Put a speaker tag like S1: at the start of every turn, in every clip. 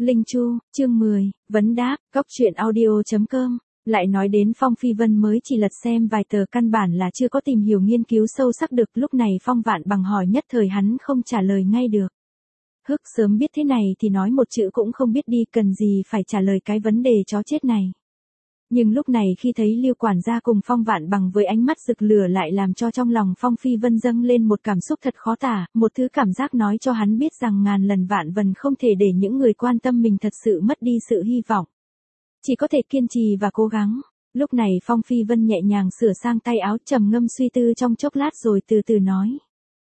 S1: Linh Chu, chương 10, vấn đáp, góc truyện audio.com. Lại nói đến Phong Phi Vân mới chỉ lật xem vài tờ căn bản là chưa có tìm hiểu nghiên cứu sâu sắc được, lúc này Phong Vạn Bằng hỏi nhất thời hắn không trả lời ngay được. Hức sớm biết thế này thì nói một chữ cũng không biết đi, cần gì phải trả lời cái vấn đề chó chết này. Nhưng lúc này khi thấy Lưu quản gia cùng Phong Vạn Bằng với ánh mắt rực lửa lại làm cho trong lòng Phong Phi Vân dâng lên một cảm xúc thật khó tả, một thứ cảm giác nói cho hắn biết rằng ngàn lần vạn vần không thể để những người quan tâm mình thật sự mất đi sự hy vọng. Chỉ có thể kiên trì và cố gắng. Lúc này Phong Phi Vân nhẹ nhàng sửa sang tay áo, trầm ngâm suy tư trong chốc lát rồi từ từ nói.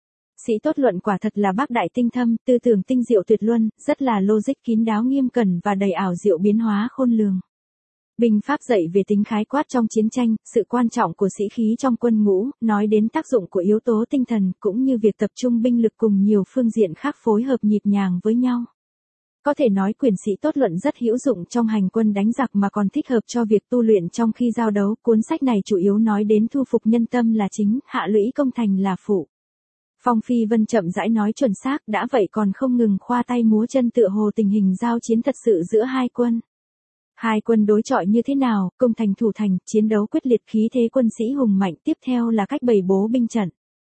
S1: Sĩ tốt luận quả thật là bác đại tinh thâm, tư tưởng tinh diệu tuyệt luân, rất là logic kín đáo nghiêm cẩn và đầy ảo diệu biến hóa khôn lường. Binh pháp dạy về tính khái quát trong chiến tranh, sự quan trọng của sĩ khí trong quân ngũ, nói đến tác dụng của yếu tố tinh thần cũng như việc tập trung binh lực cùng nhiều phương diện khác phối hợp nhịp nhàng với nhau. Có thể nói quyển sĩ tốt luận rất hữu dụng trong hành quân đánh giặc mà còn thích hợp cho việc tu luyện trong khi giao đấu. Cuốn sách này chủ yếu nói đến thu phục nhân tâm là chính, hạ lũy công thành là phụ. Phong Phi Vân chậm rãi nói chuẩn xác, đã vậy còn không ngừng khoa tay múa chân tựa hồ tình hình giao chiến thật sự giữa hai quân. Hai quân đối chọi như thế nào, công thành thủ thành, chiến đấu quyết liệt khí thế quân sĩ hùng mạnh, tiếp theo là cách bày bố binh trận.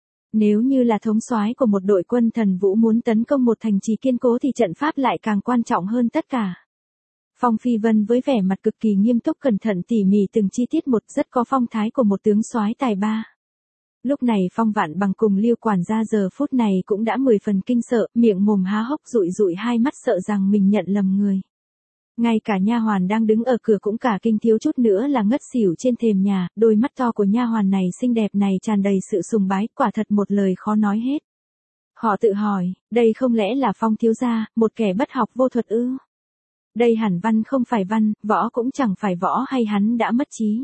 S1: Nếu như là thống soái của một đội quân thần vũ muốn tấn công một thành trì kiên cố thì trận pháp lại càng quan trọng hơn tất cả. Phong Phi Vân với vẻ mặt cực kỳ nghiêm túc cẩn thận tỉ mỉ từng chi tiết một, rất có phong thái của một tướng soái tài ba. Lúc này Phong Vạn Bằng cùng Lưu quản gia giờ phút này cũng đã 10 phần kinh sợ, miệng mồm há hốc rụi rụi hai mắt sợ rằng mình nhận lầm người. Ngay cả nha hoàn đang đứng ở cửa cũng cả kinh thiếu chút nữa là ngất xỉu trên thềm nhà, đôi mắt to của nha hoàn này xinh đẹp này tràn đầy sự sùng bái, quả thật một lời khó nói hết. Họ tự hỏi, đây không lẽ là Phong thiếu gia, một kẻ bất học vô thuật ư? Đây hẳn văn không phải văn, võ cũng chẳng phải võ, hay hắn đã mất trí?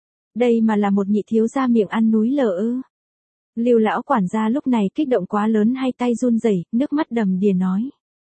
S1: Đây mà là một nhị thiếu gia miệng ăn núi lở ư? Lưu lão quản gia lúc này kích động quá lớn, hai tay run rẩy, nước mắt đầm đìa nói.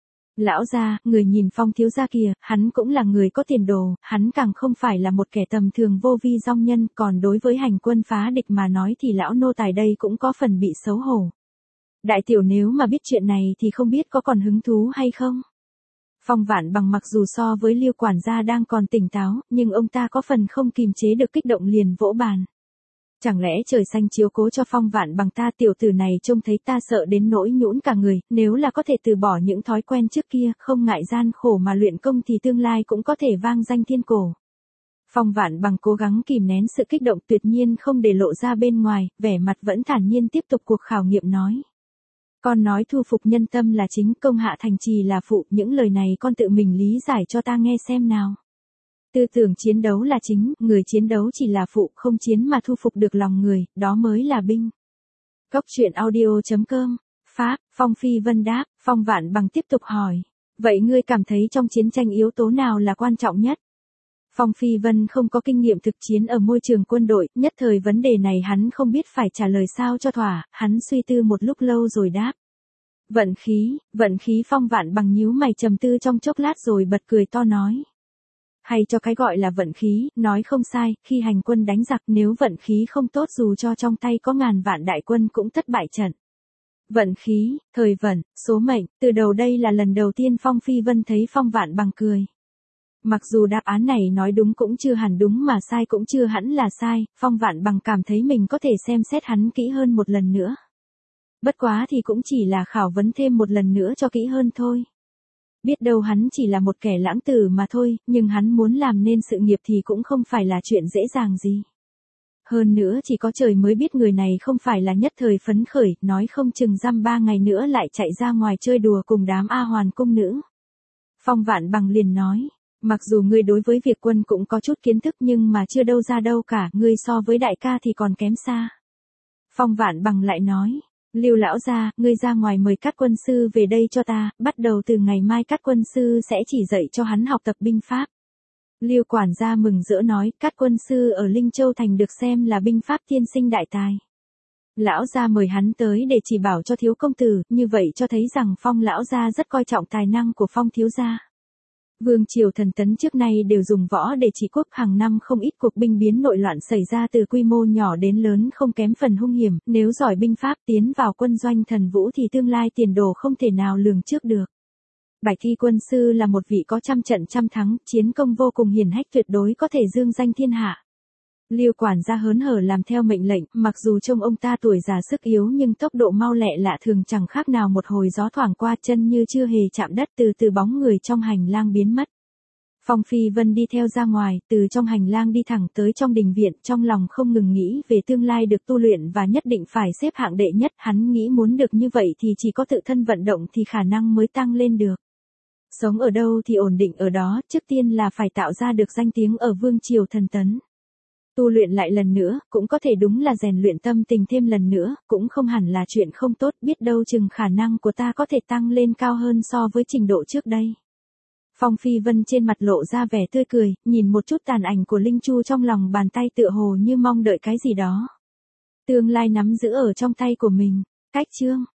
S1: Lão gia, người nhìn Phong thiếu gia kìa, hắn cũng là người có tiền đồ, hắn càng không phải là một kẻ tầm thường vô vi dong nhân, còn đối với hành quân phá địch mà nói thì lão nô tài đây cũng có phần bị xấu hổ. Đại tiểu nếu mà biết chuyện này thì không biết có còn hứng thú hay không? Phong Vạn Bằng mặc dù so với Lưu quản gia đang còn tỉnh táo, nhưng ông ta có phần không kìm chế được kích động liền vỗ bàn. Chẳng lẽ trời xanh chiếu cố cho Phong Vạn Bằng ta, tiểu tử này trông thấy ta sợ đến nỗi nhũn cả người, nếu là có thể từ bỏ những thói quen trước kia, không ngại gian khổ mà luyện công thì tương lai cũng có thể vang danh thiên cổ. Phong Vạn Bằng cố gắng kìm nén sự kích động tuyệt nhiên không để lộ ra bên ngoài, vẻ mặt vẫn thản nhiên tiếp tục cuộc khảo nghiệm nói. Con nói thu phục nhân tâm là chính, công hạ thành trì là phụ, những lời này con tự mình lý giải cho ta nghe xem nào. Tư tưởng chiến đấu là chính, người chiến đấu chỉ là phụ, không chiến mà thu phục được lòng người, đó mới là binh. Góc truyện audio.com. Pháp, Phong Phi Vân đáp, Phong Vạn Bằng tiếp tục hỏi. Vậy ngươi cảm thấy trong chiến tranh yếu tố nào là quan trọng nhất? Phong Phi Vân không có kinh nghiệm thực chiến ở môi trường quân đội, nhất thời vấn đề này hắn không biết phải trả lời sao cho thỏa, hắn suy tư một lúc lâu rồi đáp. Vận khí Phong Vạn Bằng nhíu mày trầm tư trong chốc lát rồi bật cười to nói. Hay cho cái gọi là vận khí, nói không sai, khi hành quân đánh giặc nếu vận khí không tốt dù cho trong tay có ngàn vạn đại quân cũng thất bại trận. Vận khí, thời vận, số mệnh, từ đầu đây là lần đầu tiên Phong Phi Vân thấy Phong Vạn Bằng cười. Mặc dù đáp án này nói đúng cũng chưa hẳn đúng mà sai cũng chưa hẳn là sai, Phong Vạn Bằng cảm thấy mình có thể xem xét hắn kỹ hơn một lần nữa. Bất quá thì cũng chỉ là khảo vấn thêm một lần nữa cho kỹ hơn thôi. Biết đâu hắn chỉ là một kẻ lãng tử mà thôi, nhưng hắn muốn làm nên sự nghiệp thì cũng không phải là chuyện dễ dàng gì. Hơn nữa chỉ có trời mới biết người này không phải là nhất thời phấn khởi, nói không chừng dăm 3 ngày nữa lại chạy ra ngoài chơi đùa cùng đám A Hoàn cung nữ. Phong Vạn Bằng liền nói, mặc dù ngươi đối với việc quân cũng có chút kiến thức nhưng mà chưa đâu ra đâu cả, ngươi so với đại ca thì còn kém xa. Phong Vạn Bằng lại nói. Lưu lão gia, ngươi ra ngoài mời các quân sư về đây cho ta, bắt đầu từ ngày mai các quân sư sẽ chỉ dạy cho hắn học tập binh pháp. Lưu quản gia mừng rỡ nói, các quân sư ở Linh Châu Thành được xem là binh pháp tiên sinh đại tài. Lão gia mời hắn tới để chỉ bảo cho thiếu công tử, như vậy cho thấy rằng Phong lão gia rất coi trọng tài năng của Phong thiếu gia. Vương triều thần tấn trước nay đều dùng võ để trị quốc, hàng năm không ít cuộc binh biến nội loạn xảy ra từ quy mô nhỏ đến lớn không kém phần hung hiểm, nếu giỏi binh pháp tiến vào quân doanh thần vũ thì tương lai tiền đồ không thể nào lường trước được. Bạch Thi quân sư là một vị có trăm trận trăm thắng, chiến công vô cùng hiển hách, tuyệt đối có thể dương danh thiên hạ. Liêu quản gia hớn hở làm theo mệnh lệnh, mặc dù trông ông ta tuổi già sức yếu nhưng tốc độ mau lẹ lạ thường chẳng khác nào một hồi gió thoảng qua, chân như chưa hề chạm đất, từ từ bóng người trong hành lang biến mất. Phong Phi Vân đi theo ra ngoài, từ trong hành lang đi thẳng tới trong đình viện, trong lòng không ngừng nghĩ về tương lai được tu luyện và nhất định phải xếp hạng đệ nhất, hắn nghĩ muốn được như vậy thì chỉ có tự thân vận động thì khả năng mới tăng lên được. Sống ở đâu thì ổn định ở đó, trước tiên là phải tạo ra được danh tiếng ở vương triều thần tấn. Tu luyện lại lần nữa, cũng có thể đúng là rèn luyện tâm tình thêm lần nữa, cũng không hẳn là chuyện không tốt, biết đâu chừng khả năng của ta có thể tăng lên cao hơn so với trình độ trước đây. Phong Phi Vân trên mặt lộ ra vẻ tươi cười, nhìn một chút tàn ảnh của Linh Chu trong lòng bàn tay tựa hồ như mong đợi cái gì đó. Tương lai nắm giữ ở trong tay của mình. Cách chương